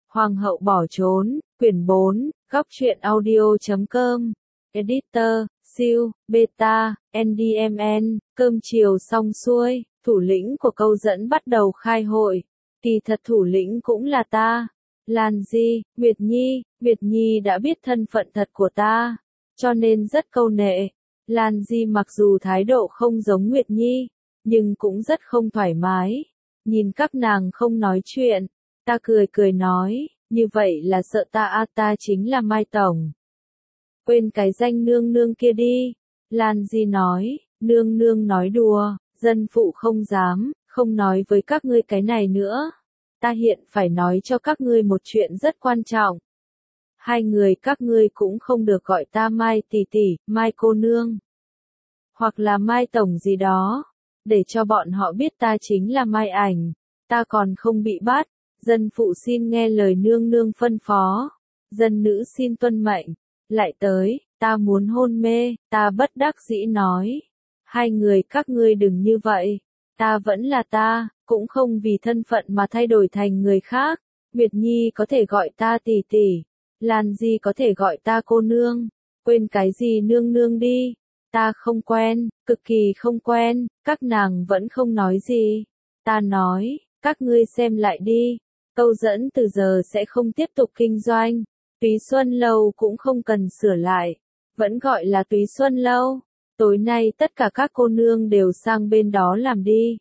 Hoàng hậu bỏ trốn, quyển 4, góc truyện audio.com. Editor, siêu, beta, NDMN, cơm chiều xong xuôi, thủ lĩnh của câu dẫn bắt đầu khai hội. Kỳ thật thủ lĩnh cũng là ta. Lan Di, Nguyệt Nhi đã biết thân phận thật của ta, cho nên rất câu nệ. Lan Di mặc dù thái độ không giống Nguyệt Nhi, nhưng cũng rất không thoải mái. Nhìn các nàng không nói chuyện, ta cười nói, như vậy là sợ ta chính là Mai Tổng. Quên cái danh nương nương kia đi. Lan Di nói, nương nương nói đùa, dân phụ không dám, không nói với các ngươi cái này nữa. Ta hiện phải nói cho các ngươi một chuyện rất quan trọng. Hai người các ngươi cũng không được gọi ta Mai tỷ tỷ, Mai cô nương, hoặc là Mai Tổng gì đó, để cho bọn họ biết ta chính là Mai Ảnh. Ta còn không bị bắt, dân phụ xin nghe lời nương nương phân phó, dân nữ xin tuân mệnh. Lại tới, ta muốn hôn mê, ta bất đắc dĩ nói, hai người các ngươi đừng như vậy, ta vẫn là ta, cũng không vì thân phận mà thay đổi thành người khác. Nguyệt Nhi có thể gọi ta tỷ tỷ, Lan Di có thể gọi ta cô nương, quên cái gì nương nương đi, ta không quen, cực kỳ không quen. Các nàng vẫn không nói gì. Ta nói, các ngươi xem lại đi, câu dẫn từ giờ sẽ không tiếp tục kinh doanh. Túy Xuân Lâu cũng không cần sửa lại, vẫn gọi là Túy Xuân Lâu. Tối nay tất cả các cô nương đều sang bên đó làm đi.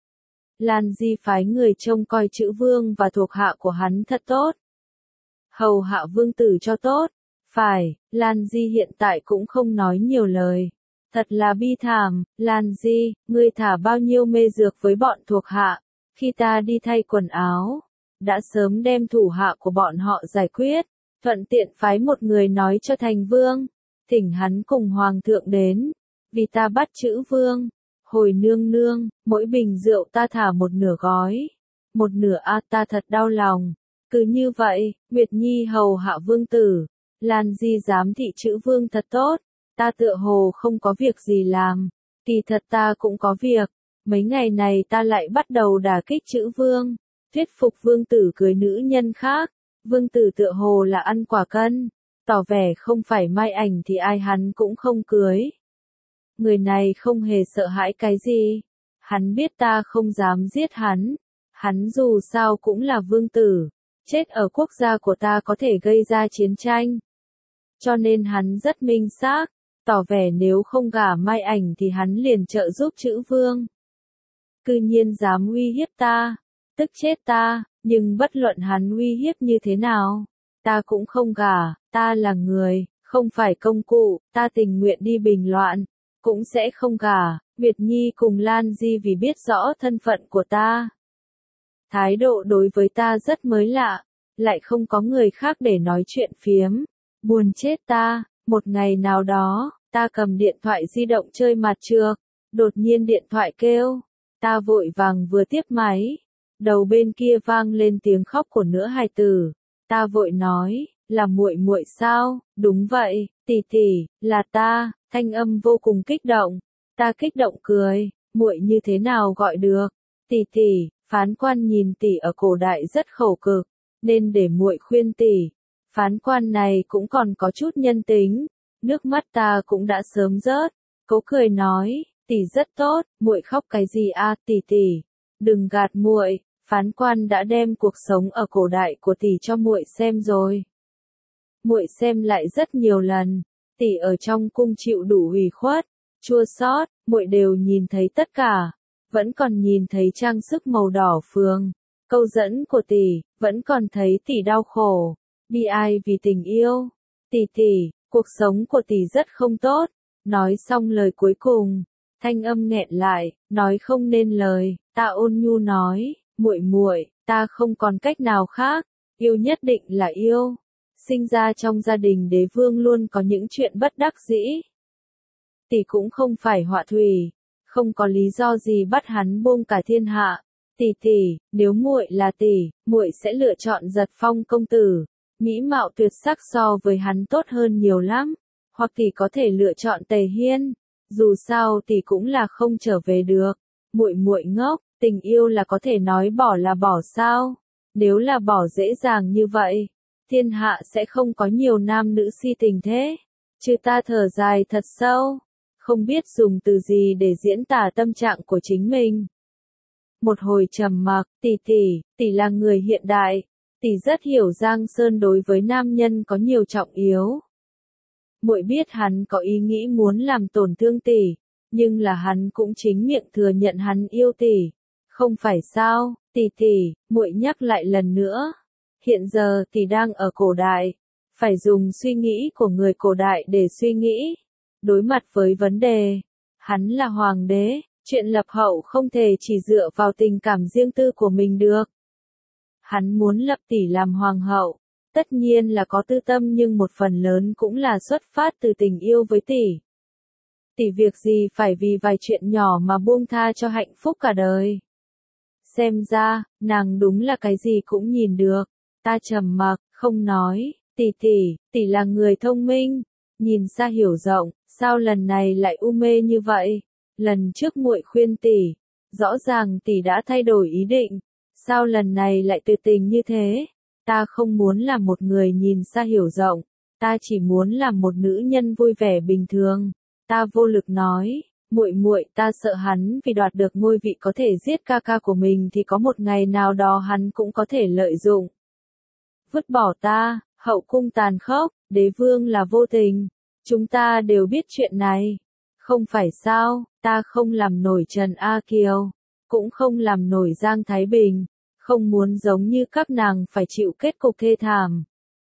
Lan Di phái người trông coi chữ vương và thuộc hạ của hắn thật tốt, hầu hạ vương tử cho tốt. Phải, Lan Di hiện tại cũng không nói nhiều lời. Thật là bi thảm. Lan Di, ngươi thả bao nhiêu mê dược với bọn thuộc hạ, khi ta đi thay quần áo, đã sớm đem thủ hạ của bọn họ giải quyết, thuận tiện phái một người nói cho thành vương, thỉnh hắn cùng hoàng thượng đến, vì ta bắt chữ vương. Hồi nương nương, mỗi bình rượu ta thả một nửa gói, một nửa ta thật đau lòng. Cứ như vậy, Nguyệt Nhi hầu hạ vương tử, Lan Di giám thị chữ vương thật tốt. Ta tựa hồ không có việc gì làm, kỳ thật ta cũng có việc. Mấy ngày này ta lại bắt đầu đả kích chữ vương, thuyết phục vương tử cưới nữ nhân khác. Vương tử tựa hồ là ăn quả cân, tỏ vẻ không phải Mai Ảnh thì ai hắn cũng không cưới. Người này không hề sợ hãi cái gì, hắn biết ta không dám giết hắn, hắn dù sao cũng là vương tử, chết ở quốc gia của ta có thể gây ra chiến tranh. Cho nên hắn rất minh xác, tỏ vẻ nếu không gả Mai Ảnh thì hắn liền trợ giúp chữ vương. Cư nhiên dám uy hiếp ta, tức chết ta, nhưng bất luận hắn uy hiếp như thế nào, ta cũng không gả. Ta là người, không phải công cụ, ta tình nguyện đi bình loạn, cũng sẽ không gả. Nguyệt Nhi cùng Lan Di vì biết rõ thân phận của ta, thái độ đối với ta rất mới lạ, lại không có người khác để nói chuyện phiếm, buồn chết ta. Một ngày nào đó, ta cầm điện thoại di động chơi mặt trược, đột nhiên điện thoại kêu, ta vội vàng vừa tiếp máy, đầu bên kia vang lên tiếng khóc của nữ hài tử. Ta vội nói, là muội muội sao? Đúng vậy, tỷ tỷ, là ta. Thanh âm vô cùng kích động. Ta kích động cười, muội như thế nào gọi được? Tỷ tỷ, phán quan nhìn tỷ ở cổ đại rất khổ cực, nên để muội khuyên tỷ. Phán quan này cũng còn có chút nhân tính. Nước mắt ta cũng đã sớm rớt. Cố cười nói, tỷ rất tốt, muội khóc cái gì tỷ tỷ, đừng gạt muội. Phán quan đã đem cuộc sống ở cổ đại của tỷ cho muội xem rồi. Muội xem lại rất nhiều lần, tỷ ở trong cung chịu đủ ủy khuất, chua xót, muội đều nhìn thấy tất cả, vẫn còn nhìn thấy trang sức màu đỏ phường, câu dẫn của tỷ, vẫn còn thấy tỷ đau khổ, bi ai vì tình yêu. Tỷ, cuộc sống của tỷ rất không tốt. Nói xong lời cuối cùng, thanh âm nghẹn lại, nói không nên lời. Ta ôn nhu nói, muội, ta không còn cách nào khác, yêu nhất định là yêu. Sinh ra trong gia đình đế vương luôn có những chuyện bất đắc dĩ. Tỷ cũng không phải họa thủy, không có lý do gì bắt hắn buông cả thiên hạ. Tỷ, nếu muội là tỷ, muội sẽ lựa chọn Giật Phong công tử, mỹ mạo tuyệt sắc so với hắn tốt hơn nhiều lắm. Hoặc tỷ có thể lựa chọn Tề Hiên, dù sao tỷ cũng là không trở về được. Muội ngốc, tình yêu là có thể nói bỏ là bỏ sao? Nếu là bỏ dễ dàng như vậy, thiên hạ sẽ không có nhiều nam nữ si tình thế. Chứ ta thở dài thật sâu, không biết dùng từ gì để diễn tả tâm trạng của chính mình. Một hồi trầm mặc, tỷ là người hiện đại, tỷ rất hiểu Giang Sơn đối với nam nhân có nhiều trọng yếu. Muội biết hắn có ý nghĩ muốn làm tổn thương tỷ, nhưng là hắn cũng chính miệng thừa nhận hắn yêu tỷ. Không phải sao, muội nhắc lại lần nữa. Hiện giờ tỷ đang ở cổ đại, phải dùng suy nghĩ của người cổ đại để suy nghĩ. Đối mặt với vấn đề, hắn là hoàng đế, chuyện lập hậu không thể chỉ dựa vào tình cảm riêng tư của mình được. Hắn muốn lập tỷ làm hoàng hậu, tất nhiên là có tư tâm nhưng một phần lớn cũng là xuất phát từ tình yêu với tỷ. Tỷ việc gì phải vì vài chuyện nhỏ mà buông tha cho hạnh phúc cả đời. Xem ra, nàng đúng là cái gì cũng nhìn được. Ta trầm mặc, không nói, tỷ là người thông minh, nhìn xa hiểu rộng, sao lần này lại u mê như vậy? Lần trước muội khuyên tỷ, rõ ràng tỷ đã thay đổi ý định, sao lần này lại tuyệt tình như thế? Ta không muốn là một người nhìn xa hiểu rộng, ta chỉ muốn là một nữ nhân vui vẻ bình thường. Ta vô lực nói, muội ta sợ hắn vì đoạt được ngôi vị có thể giết ca ca của mình thì có một ngày nào đó hắn cũng có thể lợi dụng. Vứt bỏ ta, hậu cung tàn khốc, đế vương là vô tình. Chúng ta đều biết chuyện này. Không phải sao, ta không làm nổi Trần A Kiều, cũng không làm nổi Giang Thái Bình, không muốn giống như các nàng phải chịu kết cục thê thảm.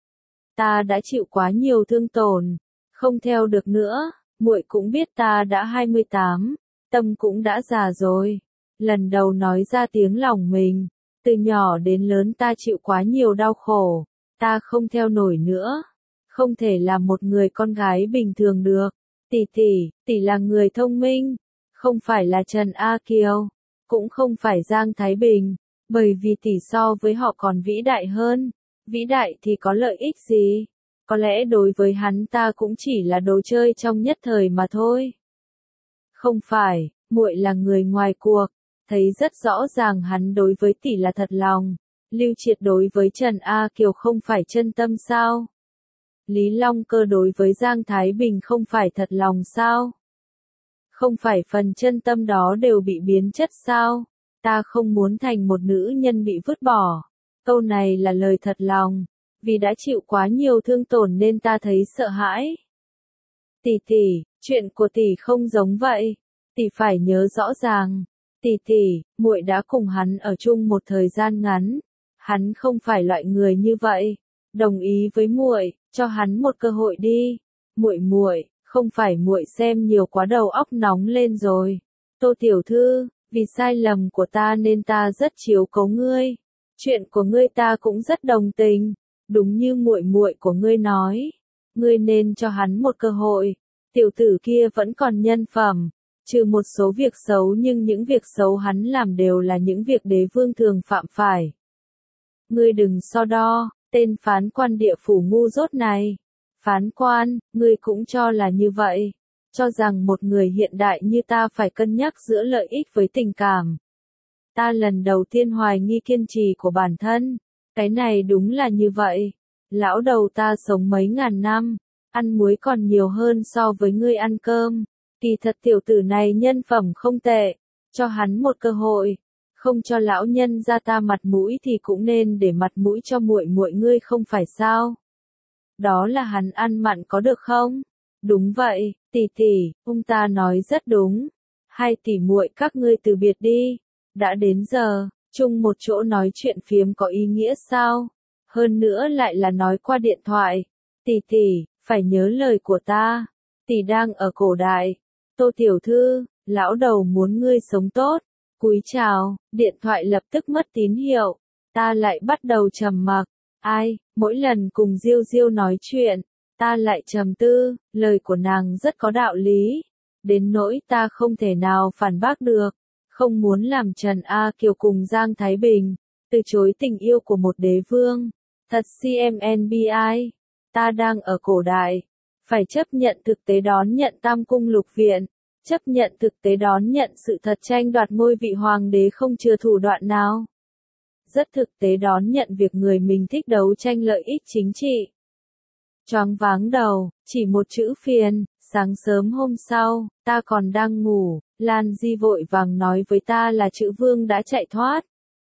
Ta đã chịu quá nhiều thương tổn, không theo được nữa, muội cũng biết ta đã 28, tâm cũng đã già rồi. Lần đầu nói ra tiếng lòng mình, từ nhỏ đến lớn ta chịu quá nhiều đau khổ, ta không theo nổi nữa, không thể làm một người con gái bình thường được. Tỷ là người thông minh, không phải là Trần A Kiều, cũng không phải Giang Thái Bình, bởi vì tỷ so với họ còn vĩ đại hơn. Vĩ đại thì có lợi ích gì? Có lẽ đối với hắn ta cũng chỉ là đồ chơi trong nhất thời mà thôi. Không phải, muội là người ngoài cuộc, thấy rất rõ ràng hắn đối với tỷ là thật lòng. Lưu Triệt đối với Trần A Kiều không phải chân tâm sao? Lý Long Cơ đối với Giang Thái Bình không phải thật lòng sao? Không phải phần chân tâm đó đều bị biến chất sao? Ta không muốn thành một nữ nhân bị vứt bỏ. Câu này là lời thật lòng, vì đã chịu quá nhiều thương tổn nên ta thấy sợ hãi. Chuyện của tỷ không giống vậy. Tỷ phải nhớ rõ ràng. Muội đã cùng hắn ở chung một thời gian ngắn. Hắn không phải loại người như vậy. Đồng ý với muội, cho hắn một cơ hội đi. Muội, không phải muội xem nhiều quá đầu óc nóng lên rồi. Tô tiểu thư, vì sai lầm của ta nên ta rất chiếu cố ngươi. Chuyện của ngươi ta cũng rất đồng tình, đúng như muội của ngươi nói, ngươi nên cho hắn một cơ hội. Tiểu tử kia vẫn còn nhân phẩm, trừ một số việc xấu nhưng những việc xấu hắn làm đều là những việc đế vương thường phạm phải. Ngươi đừng so đo, tên phán quan địa phủ ngu dốt này. Phán quan, ngươi cũng cho là như vậy, cho rằng một người hiện đại như ta phải cân nhắc giữa lợi ích với tình cảm. Ta lần đầu tiên hoài nghi kiên trì của bản thân, cái này đúng là như vậy. Lão đầu ta sống mấy ngàn năm, ăn muối còn nhiều hơn so với ngươi ăn cơm. Kỳ thật tiểu tử này nhân phẩm không tệ, cho hắn một cơ hội, không cho lão nhân ra ta mặt mũi thì cũng nên để mặt mũi cho muội ngươi không phải sao? Đó là hắn ăn mặn có được không? Đúng vậy, ông ta nói rất đúng. Hai tỷ muội các ngươi từ biệt đi. Đã đến giờ, chung một chỗ nói chuyện phiếm có ý nghĩa sao? Hơn nữa lại là nói qua điện thoại. Phải nhớ lời của ta. Tỷ đang ở cổ đại. Tô tiểu thư, lão đầu muốn ngươi sống tốt. Cúi chào, điện thoại lập tức mất tín hiệu. Ta lại bắt đầu trầm mặc. Mỗi lần cùng Diêu nói chuyện, ta lại trầm tư, lời của nàng rất có đạo lý. Đến nỗi ta không thể nào phản bác được. Không muốn làm Trần A Kiều cùng Giang Thái Bình, từ chối tình yêu của một đế vương. Thật CMNBI, ta đang ở cổ đại, phải chấp nhận thực tế đón nhận Tam Cung Lục Viện, chấp nhận thực tế đón nhận sự thật tranh đoạt ngôi vị hoàng đế không chừa thủ đoạn nào. rất thực tế đón nhận việc người mình thích đấu tranh lợi ích chính trị. Choáng váng đầu, chỉ một chữ phiền. Sáng sớm hôm sau, ta còn đang ngủ, Lan Di vội vàng nói với ta là Trữ Vương đã chạy thoát.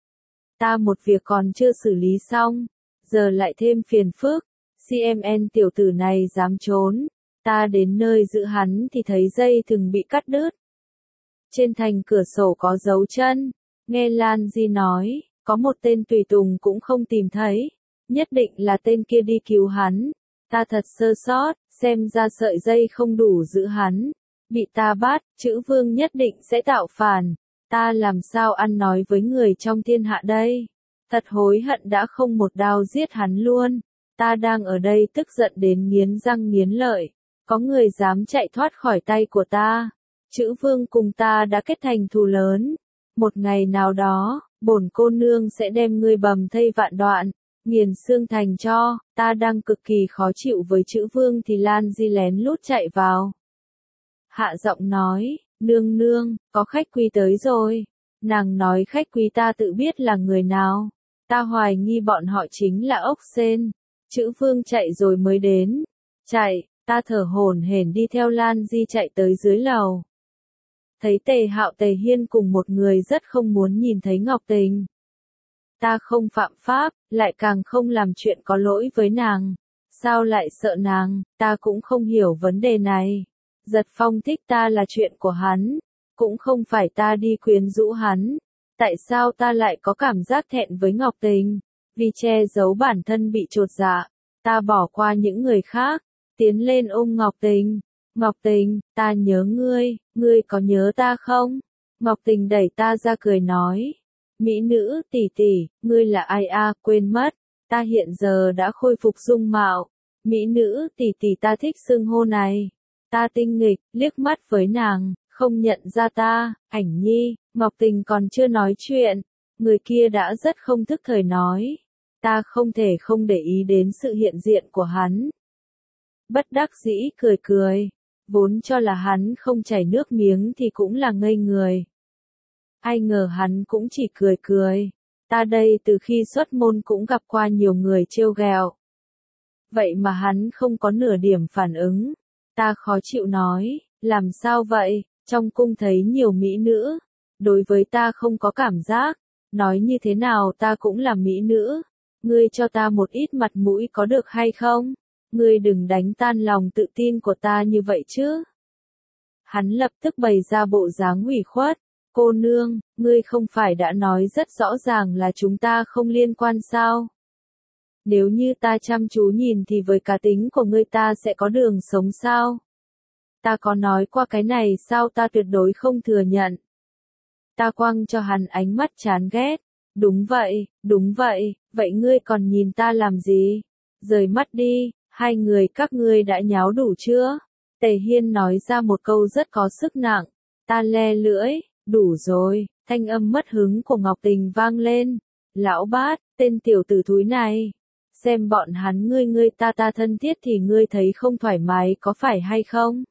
Ta một việc còn chưa xử lý xong, giờ lại thêm phiền phức. CMN tiểu tử này dám trốn. Ta đến nơi giữ hắn thì thấy dây thừng bị cắt đứt. Trên thành cửa sổ có dấu chân. Nghe Lan Di nói, có một tên tùy tùng cũng không tìm thấy. Nhất định là tên kia đi cứu hắn. Ta thật sơ sót, xem ra sợi dây không đủ giữ hắn. Bị ta bắt, Trữ Vương nhất định sẽ tạo phản. Ta làm sao ăn nói với người trong thiên hạ đây? Thật hối hận đã không một đao giết hắn luôn. Ta đang ở đây tức giận đến nghiến răng nghiến lợi. Có người dám chạy thoát khỏi tay của ta. Trữ Vương cùng ta đã kết thành thù lớn. Một ngày nào đó, bổn cô nương sẽ đem ngươi bầm thây vạn đoạn, nghiền xương thành cho. Ta đang cực kỳ khó chịu với Trữ Vương thì Lan Di lén lút chạy vào. Hạ giọng nói, nương nương, có khách quý tới rồi. Nàng nói khách quý ta tự biết là người nào. Ta hoài nghi bọn họ chính là ốc sên. Trữ Vương chạy rồi mới đến. Chạy, ta thở hổn hển đi theo Lan Di chạy tới dưới lầu. Thấy Tề Hạo Tề Hiên cùng một người rất không muốn nhìn thấy Ngọc Tình. Ta không phạm pháp, lại càng không làm chuyện có lỗi với nàng. Sao lại sợ nàng, ta cũng không hiểu vấn đề này. Giật Phong thích ta là chuyện của hắn, cũng không phải ta đi quyến rũ hắn. Tại sao ta lại có cảm giác thẹn với Ngọc Tình? Vì che giấu bản thân bị chột dạ, ta bỏ qua những người khác, tiến lên ôm Ngọc Tình. Ngọc Tình, ta nhớ ngươi có nhớ ta không? Ngọc Tình đẩy ta ra cười nói. Mỹ nữ tỷ tỷ, ngươi là ai a? Quên mất, ta hiện giờ đã khôi phục dung mạo. Mỹ nữ tỷ tỷ ta thích xưng hô này. Ta tinh nghịch, liếc mắt với nàng, không nhận ra ta. Ảnh Nhi, Ngọc Tình còn chưa nói chuyện, người kia đã rất không thức thời nói. Ta không thể không để ý đến sự hiện diện của hắn. Bất đắc dĩ cười cười, vốn cho là hắn không chảy nước miếng thì cũng là ngây người. Ai ngờ hắn cũng chỉ cười cười. Ta đây từ khi xuất môn cũng gặp qua nhiều người trêu ghẹo. Vậy mà hắn không có nửa điểm phản ứng. Ta khó chịu nói, làm sao vậy, trong cung thấy nhiều mỹ nữ. Đối với ta không có cảm giác, nói như thế nào ta cũng là mỹ nữ. Ngươi cho ta một ít mặt mũi có được hay không? Ngươi đừng đánh tan lòng tự tin của ta như vậy chứ. Hắn lập tức bày ra bộ dáng ủy khuất. Cô nương, ngươi không phải đã nói rất rõ ràng là chúng ta không liên quan sao? Nếu như ta chăm chú nhìn thì với cá tính của ngươi ta sẽ có đường sống sao? Ta có nói qua cái này sao? Ta tuyệt đối không thừa nhận. Ta quăng cho hắn ánh mắt chán ghét. Đúng vậy, vậy ngươi còn nhìn ta làm gì? Rời mắt đi, hai người các ngươi đã nháo đủ chưa? Tề Hiên nói ra một câu rất có sức nặng. Ta le lưỡi, đủ rồi, thanh âm mất hứng của Ngọc Tình vang lên. Lão bát, tên tiểu tử thúi này. Xem bọn hắn ngươi ta thân thiết thì ngươi thấy không thoải mái có phải hay không?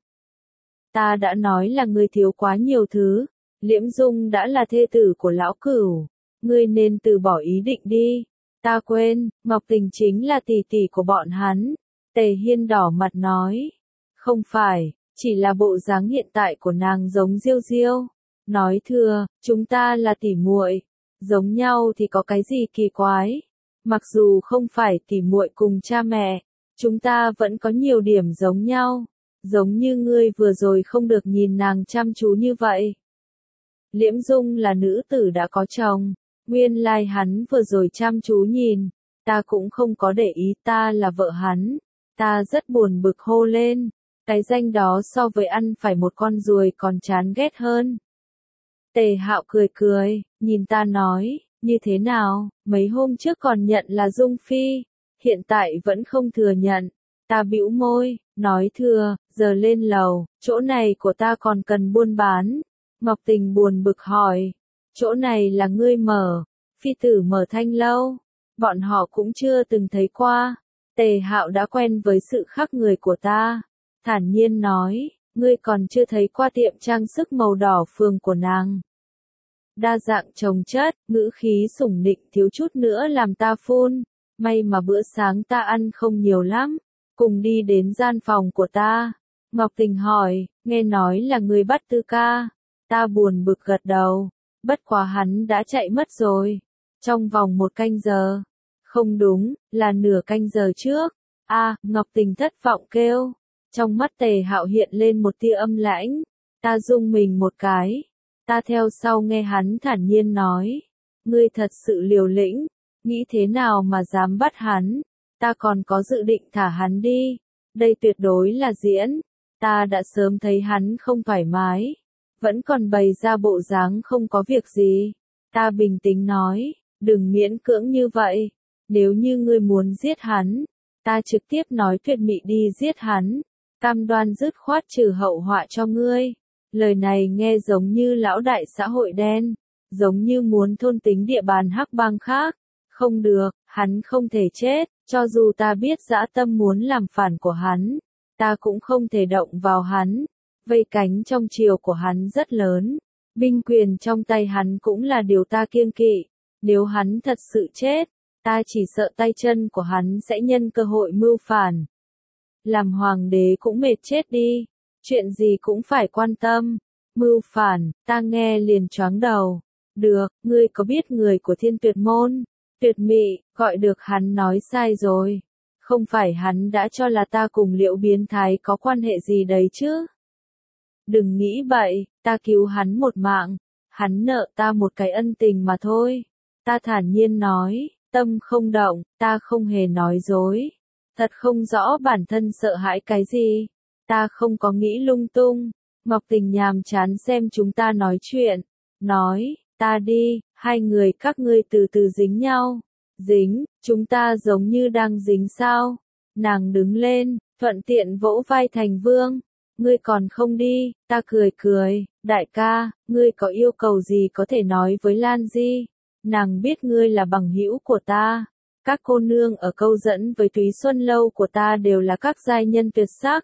Ta đã nói là ngươi thiếu quá nhiều thứ. Liễm Dung đã là thê tử của lão cửu. Ngươi nên từ bỏ ý định đi. Ta quên, Ngọc Tình chính là tỷ tỷ của bọn hắn. Tề Hiên đỏ mặt nói. Không phải, chỉ là bộ dáng hiện tại của nàng giống Diêu Diêu. Nói thừa, chúng ta là tỉ muội. Giống nhau thì có cái gì kỳ quái. Mặc dù không phải tỉ muội cùng cha mẹ, chúng ta vẫn có nhiều điểm giống nhau. Giống như ngươi vừa rồi không được nhìn nàng chăm chú như vậy. Liễm Dung là nữ tử đã có chồng. Nguyên lai hắn vừa rồi chăm chú nhìn. Ta cũng không có để ý ta là vợ hắn. Ta rất buồn bực hô lên. Cái danh đó so với ăn phải một con ruồi còn chán ghét hơn. Tề Hạo cười cười, nhìn ta nói, như thế nào, mấy hôm trước còn nhận là Dung Phi, hiện tại vẫn không thừa nhận. Ta bĩu môi, nói thừa, giờ lên lầu, chỗ này của ta còn cần buôn bán. Ngọc Tình buồn bực hỏi, chỗ này là ngươi mở, phi tử mở thanh lâu, bọn họ cũng chưa từng thấy qua. Tề Hạo đã quen với sự khác người của ta, thản nhiên nói, ngươi còn chưa thấy qua tiệm trang sức màu đỏ phường của nàng. đa dạng chồng chất, ngữ khí sủng nịnh thiếu chút nữa làm ta phun. May mà bữa sáng ta ăn không nhiều lắm. Cùng đi đến gian phòng của ta. Ngọc Tình hỏi, nghe nói là người bắt Tư ca. Ta buồn bực gật đầu. Bất quá hắn đã chạy mất rồi. Trong vòng 1 canh giờ. Không đúng, là nửa canh giờ trước. Ngọc Tình thất vọng kêu. Trong mắt Tề Hạo hiện lên một tia âm lãnh. Ta rung mình một cái. Ta theo sau nghe hắn thản nhiên nói. Ngươi thật sự liều lĩnh. Nghĩ thế nào mà dám bắt hắn. Ta còn có dự định thả hắn đi. Đây tuyệt đối là diễn. Ta đã sớm thấy hắn không thoải mái. Vẫn còn bày ra bộ dáng không có việc gì. Ta bình tĩnh nói. Đừng miễn cưỡng như vậy. Nếu như ngươi muốn giết hắn. Ta trực tiếp nói tuyệt mị đi giết hắn. Cam đoan dứt khoát trừ hậu họa cho ngươi. Lời này nghe giống như lão đại xã hội đen. Giống như muốn thôn tính địa bàn hắc bang khác. Không được, hắn không thể chết. Cho dù ta biết dã tâm muốn làm phản của hắn. Ta cũng không thể động vào hắn. Vây cánh trong triều của hắn rất lớn. Binh quyền trong tay hắn cũng là điều ta kiêng kỵ. Nếu hắn thật sự chết, ta chỉ sợ tay chân của hắn sẽ nhân cơ hội mưu phản. Làm hoàng đế cũng mệt chết đi. Chuyện gì cũng phải quan tâm. Mưu phản, ta nghe liền choáng đầu. Được, ngươi có biết người của Thiên Tuyệt Môn? Tuyệt Mị, gọi được hắn nói sai rồi. Không phải hắn đã cho là ta cùng Liễu biến thái có quan hệ gì đấy chứ? Đừng nghĩ bậy, ta cứu hắn một mạng. Hắn nợ ta một cái ân tình mà thôi. Ta thản nhiên nói, tâm không động, ta không hề nói dối. Thật không rõ bản thân sợ hãi cái gì. Ta không có nghĩ lung tung. Ngọc Tình nhàm chán xem chúng ta nói chuyện. Nói, ta đi, hai người các ngươi từ từ dính nhau. Dính, chúng ta giống như đang dính sao. Nàng đứng lên, thuận tiện vỗ vai Thành Vương. Ngươi còn không đi, ta cười cười. Đại ca, ngươi có yêu cầu gì có thể nói với Lan Di. Nàng biết ngươi là bằng hữu của ta. Các cô nương ở câu dẫn với Túy Xuân Lâu của ta đều là các giai nhân tuyệt sắc.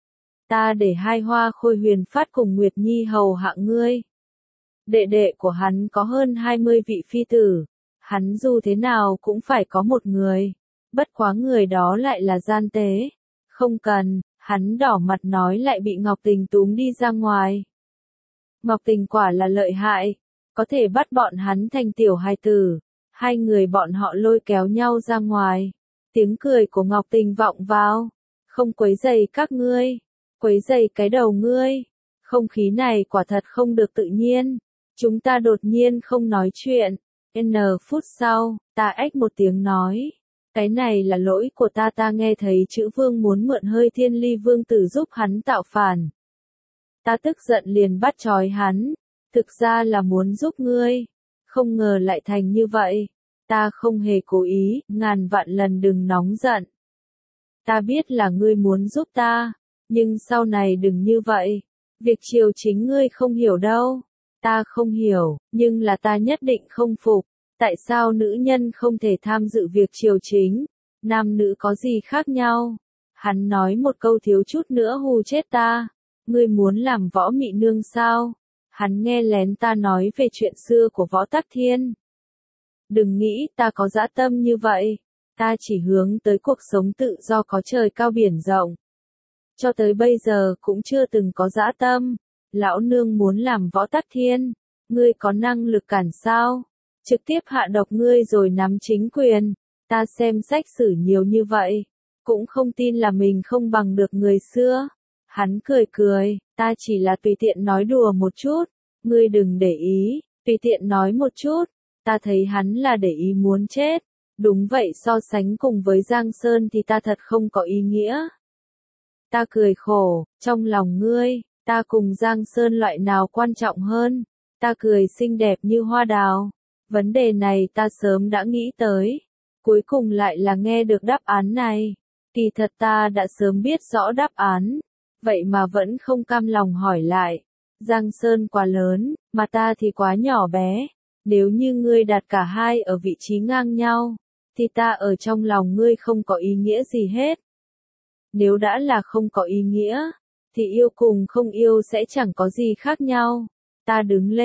Ta để hai hoa khôi huyền phát cùng Nguyệt Nhi hầu hạ ngươi. Đệ đệ của hắn có hơn 20 vị phi tử. Hắn dù thế nào cũng phải có một người. Bất quá người đó lại là gian tế. Không cần, hắn đỏ mặt nói lại bị Ngọc Tình túm đi ra ngoài. Ngọc Tình quả là lợi hại. Có thể bắt bọn hắn thành tiểu hài tử. Hai người bọn họ lôi kéo nhau ra ngoài. Tiếng cười của Ngọc Tình vọng vào. Không quấy rầy các ngươi. Quấy rầy cái đầu ngươi. Không khí này quả thật không được tự nhiên. Chúng ta đột nhiên không nói chuyện. N phút sau, ta ếch một tiếng nói. Cái này là lỗi của ta nghe thấy chữ vương muốn mượn hơi Thiên Ly vương tử giúp hắn tạo phản. Ta tức giận liền bắt trói hắn. Thực ra là muốn giúp ngươi. Không ngờ lại thành như vậy. Ta không hề cố ý, ngàn vạn lần đừng nóng giận. Ta biết là ngươi muốn giúp ta. Nhưng sau này đừng như vậy. Việc triều chính ngươi không hiểu đâu. Ta không hiểu, nhưng là ta nhất định không phục. Tại sao nữ nhân không thể tham dự việc triều chính? Nam nữ có gì khác nhau? Hắn nói một câu thiếu chút nữa hù chết ta. Ngươi muốn làm Võ Mị Nương sao? Hắn nghe lén ta nói về chuyện xưa của Võ Tắc Thiên. Đừng nghĩ ta có dã tâm như vậy. Ta chỉ hướng tới cuộc sống tự do có trời cao biển rộng. Cho tới bây giờ cũng chưa từng có dã tâm. Lão nương muốn làm Võ Tắc Thiên. Ngươi có năng lực cản sao? Trực tiếp hạ độc ngươi rồi nắm chính quyền. Ta xem sách sử nhiều như vậy. Cũng không tin là mình không bằng được người xưa. Hắn cười cười. Ta chỉ là tùy tiện nói đùa một chút. Ngươi đừng để ý. Tùy tiện nói một chút. Ta thấy hắn là để ý muốn chết. Đúng vậy, so sánh cùng với Giang Sơn thì ta thật không có ý nghĩa. Ta cười khổ. Trong lòng ngươi, ta cùng Giang Sơn loại nào quan trọng hơn? Ta cười xinh đẹp như hoa đào. Vấn đề này ta sớm đã nghĩ tới. Cuối cùng lại là nghe được đáp án này. Kỳ thật ta đã sớm biết rõ đáp án. Vậy mà vẫn không cam lòng hỏi lại. Giang Sơn quá lớn, mà ta thì quá nhỏ bé. Nếu như ngươi đặt cả hai ở vị trí ngang nhau, thì ta ở trong lòng ngươi không có ý nghĩa gì hết. Nếu đã là không có ý nghĩa, thì yêu cùng không yêu sẽ chẳng có gì khác nhau. Ta đứng lên,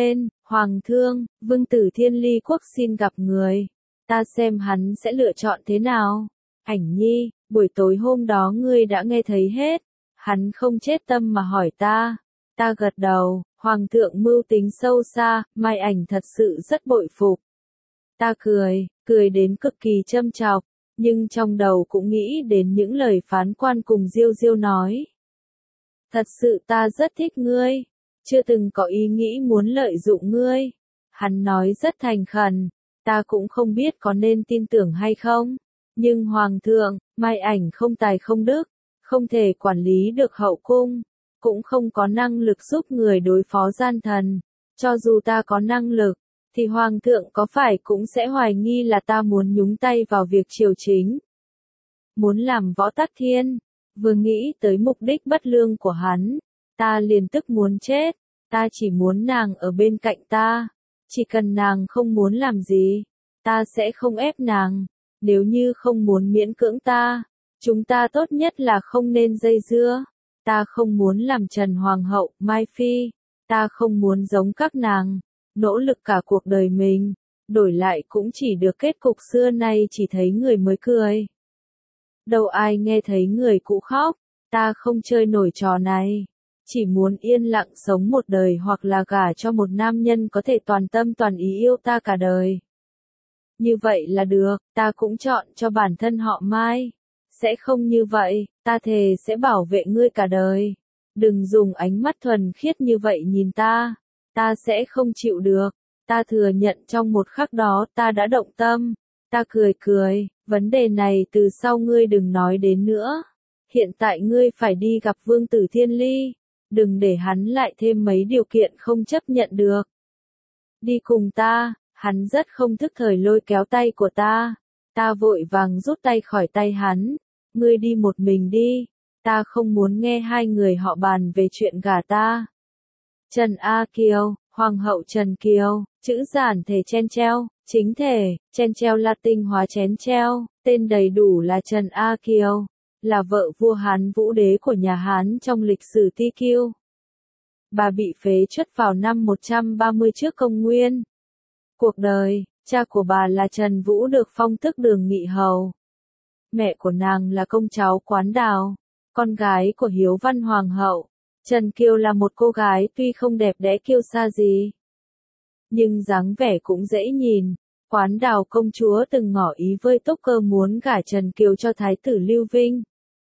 Hoàng thương, Vương tử Thiên Ly Quốc xin gặp người. Ta xem hắn sẽ lựa chọn thế nào. Ảnh Nhi, buổi tối hôm đó ngươi đã nghe thấy hết. Hắn không chết tâm mà hỏi ta. Ta gật đầu, Hoàng thượng mưu tính sâu xa, Mai Ảnh thật sự rất bội phục. Ta cười đến cực kỳ châm chọc, nhưng trong đầu cũng nghĩ đến những lời phán quan cùng Diêu Diêu nói. Thật sự ta rất thích ngươi, chưa từng có ý nghĩ muốn lợi dụng ngươi. Hắn nói rất thành khẩn, ta cũng không biết có nên tin tưởng hay không. Nhưng Hoàng thượng, Mai Ảnh không tài không đức, không thể quản lý được hậu cung, cũng không có năng lực giúp người đối phó gian thần. Cho dù ta có năng lực, thì Hoàng thượng có phải cũng sẽ hoài nghi là ta muốn nhúng tay vào việc triều chính. Muốn làm Võ Tắc Thiên, vừa nghĩ tới mục đích bất lương của hắn, ta liền tức muốn chết. Ta chỉ muốn nàng ở bên cạnh ta, chỉ cần nàng không muốn làm gì, ta sẽ không ép nàng. Nếu như không muốn miễn cưỡng ta, chúng ta tốt nhất là không nên dây dưa. Ta không muốn làm Trần Hoàng hậu, Mai Phi, ta không muốn giống các nàng, nỗ lực cả cuộc đời mình, đổi lại cũng chỉ được kết cục xưa nay chỉ thấy người mới cười. Đâu ai nghe thấy người cũ khóc, ta không chơi nổi trò này. Chỉ muốn yên lặng sống một đời hoặc là gả cho một nam nhân có thể toàn tâm toàn ý yêu ta cả đời. Như vậy là được, ta cũng chọn cho bản thân họ Mai. Sẽ không như vậy, ta thề sẽ bảo vệ ngươi cả đời. Đừng dùng ánh mắt thuần khiết như vậy nhìn ta sẽ không chịu được. Ta thừa nhận trong một khắc đó ta đã động tâm. Ta cười, vấn đề này từ sau ngươi đừng nói đến nữa. Hiện tại ngươi phải đi gặp Vương tử Thiên Ly. Đừng để hắn lại thêm mấy điều kiện không chấp nhận được. Đi cùng ta, hắn rất không thức thời lôi kéo tay của ta. Ta vội vàng rút tay khỏi tay hắn. Ngươi đi một mình đi, ta không muốn nghe hai người họ bàn về chuyện gả ta. Trần A Kiều, Hoàng hậu Trần Kiều, chữ giản thể chen treo, chính thể, chen treo Latin hóa chén treo, tên đầy đủ là Trần A Kiều, là vợ vua Hán Vũ Đế của nhà Hán trong lịch sử Ti Kiêu. Bà bị phế truất vào năm 130 trước công nguyên. Cuộc đời, cha của bà là Trần Vũ được phong tước Đường Nghị Hầu. Mẹ của nàng là công cháu Quán Đào, con gái của Hiếu Văn Hoàng hậu. Trần Kiều là một cô gái tuy không đẹp đẽ kiêu sa gì, nhưng dáng vẻ cũng dễ nhìn. Quán Đào công chúa từng ngỏ ý với Túc Cơ muốn gả Trần Kiều cho thái tử Lưu Vinh.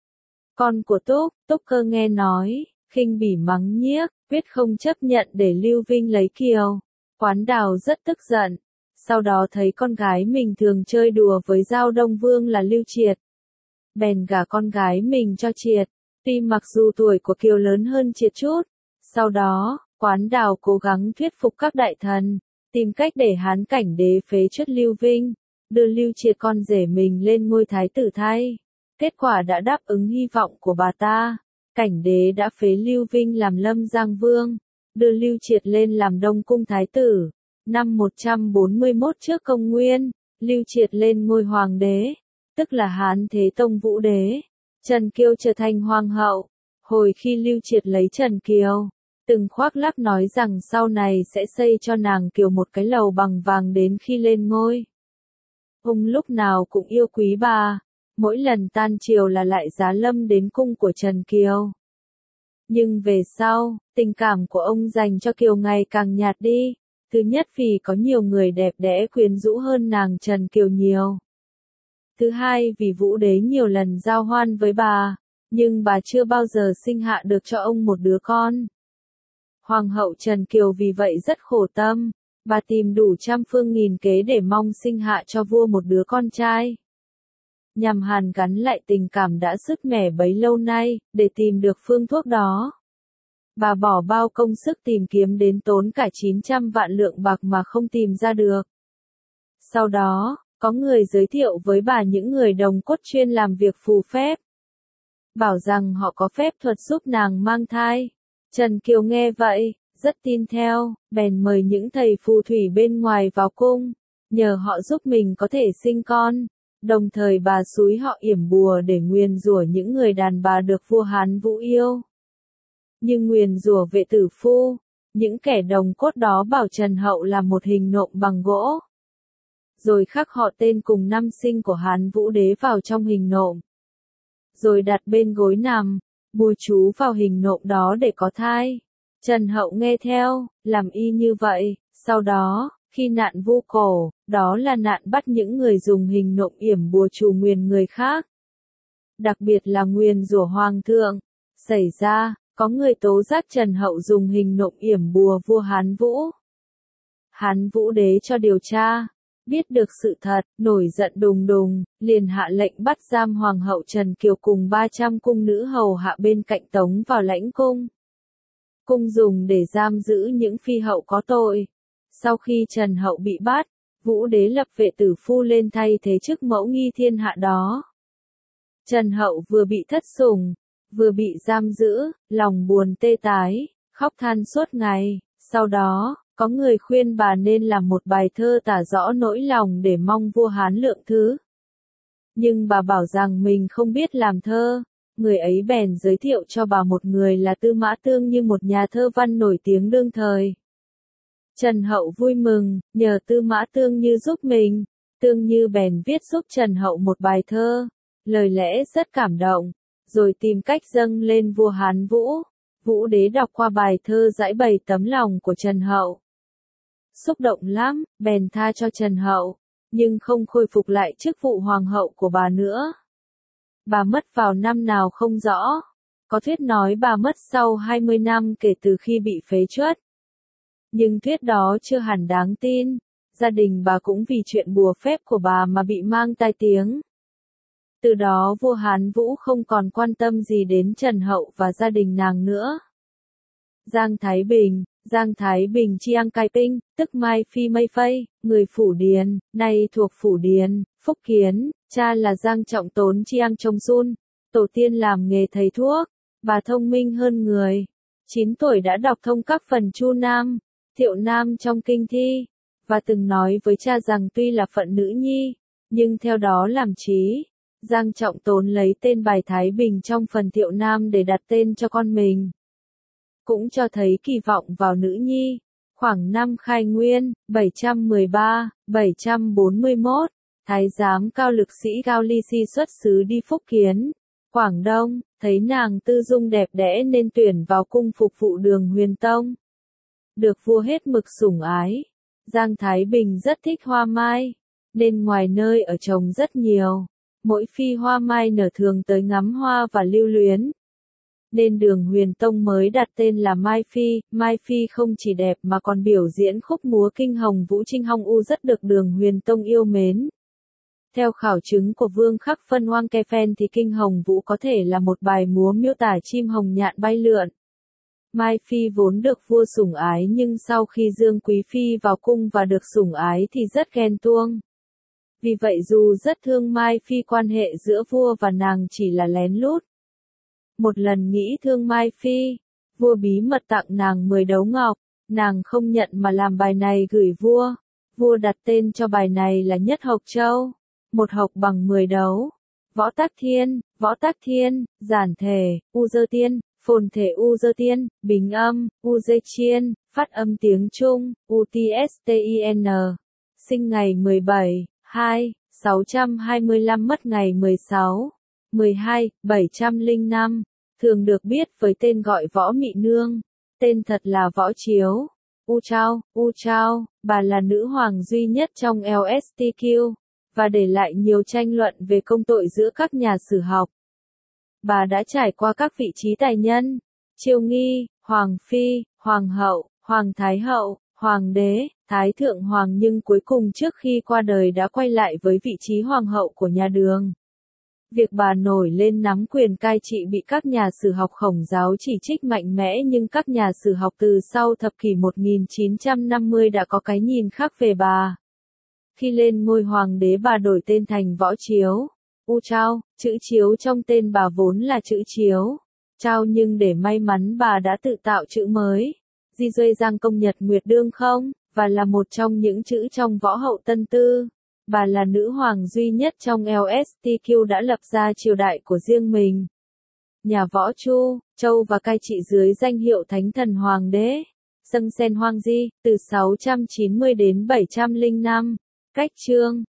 Con của Túc Cơ nghe nói, khinh bỉ mắng nhiếc, quyết không chấp nhận để Lưu Vinh lấy Kiều. Quán Đào rất tức giận. Sau đó thấy con gái mình thường chơi đùa với Giao Đông Vương là Lưu Triệt, bèn gả con gái mình cho Triệt, tuy mặc dù tuổi của Kiều lớn hơn Triệt chút. Sau đó, Quán Đào cố gắng thuyết phục các đại thần, tìm cách để Hán Cảnh Đế phế truất Lưu Vinh, đưa Lưu Triệt con rể mình lên ngôi thái tử thay. Kết quả đã đáp ứng hy vọng của bà ta. Cảnh Đế đã phế Lưu Vinh làm Lâm Giang Vương, đưa Lưu Triệt lên làm Đông Cung thái tử. Năm 141 trước công nguyên, Lưu Triệt lên ngôi hoàng đế, tức là Hán Thế Tông Vũ Đế. Trần Kiều trở thành hoàng hậu. Hồi khi Lưu Triệt lấy Trần Kiều, từng khoác lác nói rằng sau này sẽ xây cho nàng Kiều một cái lầu bằng vàng đến khi lên ngôi. Ông lúc nào cũng yêu quý bà, mỗi lần tan triều là lại giá lâm đến cung của Trần Kiều. Nhưng về sau, tình cảm của ông dành cho Kiều ngày càng nhạt đi. Thứ nhất vì có nhiều người đẹp đẽ quyến rũ hơn nàng Trần Kiều nhiều. Thứ hai vì Vũ Đế nhiều lần giao hoan với bà, nhưng bà chưa bao giờ sinh hạ được cho ông một đứa con. Hoàng hậu Trần Kiều vì vậy rất khổ tâm, bà tìm đủ trăm phương nghìn kế để mong sinh hạ cho vua một đứa con trai. Nhằm hàn gắn lại tình cảm đã sứt mẻ bấy lâu nay, để tìm được phương thuốc đó. Bà bỏ bao công sức tìm kiếm đến tốn cả 900 vạn lượng bạc mà không tìm ra được. Sau đó, có người giới thiệu với bà những người đồng cốt chuyên làm việc phù phép, bảo rằng họ có phép thuật giúp nàng mang thai. Trần Kiều nghe vậy, rất tin theo, bèn mời những thầy phù thủy bên ngoài vào cung, nhờ họ giúp mình có thể sinh con. Đồng thời bà xúi họ yểm bùa để nguyền rủa những người đàn bà được vua Hán Vũ yêu. Nhưng nguyền rủa vệ tử phu, Những kẻ đồng cốt đó bảo Trần Hậu là một hình nộm bằng gỗ. Rồi khắc họ tên cùng năm sinh của Hán Vũ Đế vào trong hình nộm. Rồi đặt bên gối nằm, bùa chú vào hình nộm đó để có thai. Trần Hậu nghe theo, làm y như vậy, sau đó, khi nạn vu cổ, đó là nạn bắt những người dùng hình nộm yểm bùa trù nguyền người khác. Đặc biệt là nguyền rủa hoàng thượng. Xảy ra, có người tố giác Trần Hậu dùng hình nộm yểm bùa vua Hán Vũ. Hán Vũ Đế cho điều tra, biết được sự thật, nổi giận đùng đùng, liền hạ lệnh bắt giam Hoàng hậu Trần Kiều cùng 300 cung nữ hầu hạ bên cạnh tống vào lãnh cung. Cung dùng để giam giữ những phi hậu có tội. Sau khi Trần Hậu bị bắt, Vũ Đế lập vệ tử phu lên thay thế chức mẫu nghi thiên hạ đó. Trần Hậu vừa bị thất sủng, vừa bị giam giữ, lòng buồn tê tái, khóc than suốt ngày. Sau đó, có người khuyên bà nên làm một bài thơ tả rõ nỗi lòng để mong vua Hán lượng thứ. Nhưng bà bảo rằng mình không biết làm thơ. Người ấy bèn giới thiệu cho bà một người là Tư Mã Tương như một nhà thơ văn nổi tiếng đương thời. Trần Hậu vui mừng, nhờ Tư Mã Tương như giúp mình. Tương Như bèn viết giúp Trần Hậu một bài thơ, lời lẽ rất cảm động, rồi tìm cách dâng lên vua Hán Vũ. Vũ Đế đọc qua bài thơ giải bày tấm lòng của Trần Hậu. Xúc động lắm, bèn tha cho Trần Hậu, nhưng không khôi phục lại chức vụ hoàng hậu của bà nữa. Bà mất vào năm nào không rõ. Có thuyết nói bà mất sau 20 năm kể từ khi bị phế truất. Nhưng thuyết đó chưa hẳn đáng tin. Gia đình bà cũng vì chuyện bùa phép của bà mà bị mang tai tiếng. Từ đó vua Hán Vũ không còn quan tâm gì đến Trần Hậu và gia đình nàng nữa. Giang Thái Bình Chiang Kai Ping, tức Mai Phi Mây Phây, người Phủ Điền, nay thuộc Phủ Điền, Phúc Kiến, cha là Giang Trọng Tốn Chiang Trông Sun, tổ tiên làm nghề thầy thuốc, bà thông minh hơn người. 9 tuổi đã đọc thông các phần Chu Nam, Thiệu Nam trong kinh thi, và từng nói với cha rằng tuy là phận nữ nhi, nhưng theo đó làm chí. Giang Trọng Tốn lấy tên bài Thái Bình trong phần Thiệu Nam để đặt tên cho con mình. Cũng cho thấy kỳ vọng vào nữ nhi. Khoảng năm Khai Nguyên, 713-741, Thái giám Cao Lực Sĩ Cao Ly Si xuất xứ đi Phúc Kiến, Quảng Đông, thấy nàng tư dung đẹp đẽ nên tuyển vào cung phục vụ Đường Huyền Tông. Được vua hết mực sủng ái. Giang Thái Bình rất thích hoa mai, nên ngoài nơi ở trồng rất nhiều. Mỗi phi hoa mai nở thường tới ngắm hoa và lưu luyến. Nên Đường Huyền Tông mới đặt tên là Mai Phi. Mai Phi không chỉ đẹp mà còn biểu diễn khúc múa kinh hồng Vũ Trinh Hong U rất được Đường Huyền Tông yêu mến. Theo khảo chứng của Vương Khắc Phân Hoang Ke Phen thì kinh hồng Vũ có thể là một bài múa miêu tả chim hồng nhạn bay lượn. Mai Phi vốn được vua sủng ái nhưng sau khi Dương Quý Phi vào cung và được sủng ái thì rất ghen tuông. Vì vậy dù rất thương Mai Phi, quan hệ giữa vua và nàng chỉ là lén lút. Một lần nghĩ thương Mai Phi, vua bí mật tặng nàng 10 đấu ngọc, nàng không nhận mà làm bài này gửi vua. Vua đặt tên cho bài này là Nhất Hộc Châu, một hộc bằng 10 đấu. Võ Tác Thiên, giản thể, U Dơ Tiên, phồn thể U Dơ Tiên, bình âm, U Dê Chiên, phát âm tiếng Trung, UTSTIN. Sinh ngày 17/2/625, mất ngày 16/12/705. Thường được biết với tên gọi Võ Mị Nương, tên thật là Võ Chiếu. U Trao, bà là nữ hoàng duy nhất trong LSTQ, và để lại nhiều tranh luận về công tội giữa các nhà sử học. Bà đã trải qua các vị trí tài nhân, Chiêu Nghi, Hoàng Phi, Hoàng hậu, Hoàng Thái hậu, Hoàng đế, Thái thượng hoàng, nhưng cuối cùng trước khi qua đời đã quay lại với vị trí hoàng hậu của nhà Đường. Việc bà nổi lên nắm quyền cai trị bị các nhà sử học Khổng giáo chỉ trích mạnh mẽ, nhưng các nhà sử học từ sau thập kỷ 1950 đã có cái nhìn khác về bà. Khi lên ngôi hoàng đế, bà đổi tên thành Võ Chiếu. U Trao, chữ Chiếu trong tên bà vốn là chữ Chiếu Trao, nhưng để may mắn bà đã tự tạo chữ mới, Di Duê Giang Công Nhật Nguyệt Đương Không, và là một trong những chữ trong Võ Hậu Tân Tư. Bà là nữ hoàng duy nhất trong LSTQ đã lập ra triều đại của riêng mình. Nhà Võ Chu, Châu và cai trị dưới danh hiệu Thánh Thần Hoàng đế. Sâng Sen Hoang Di, từ 690 đến 705. Cách chương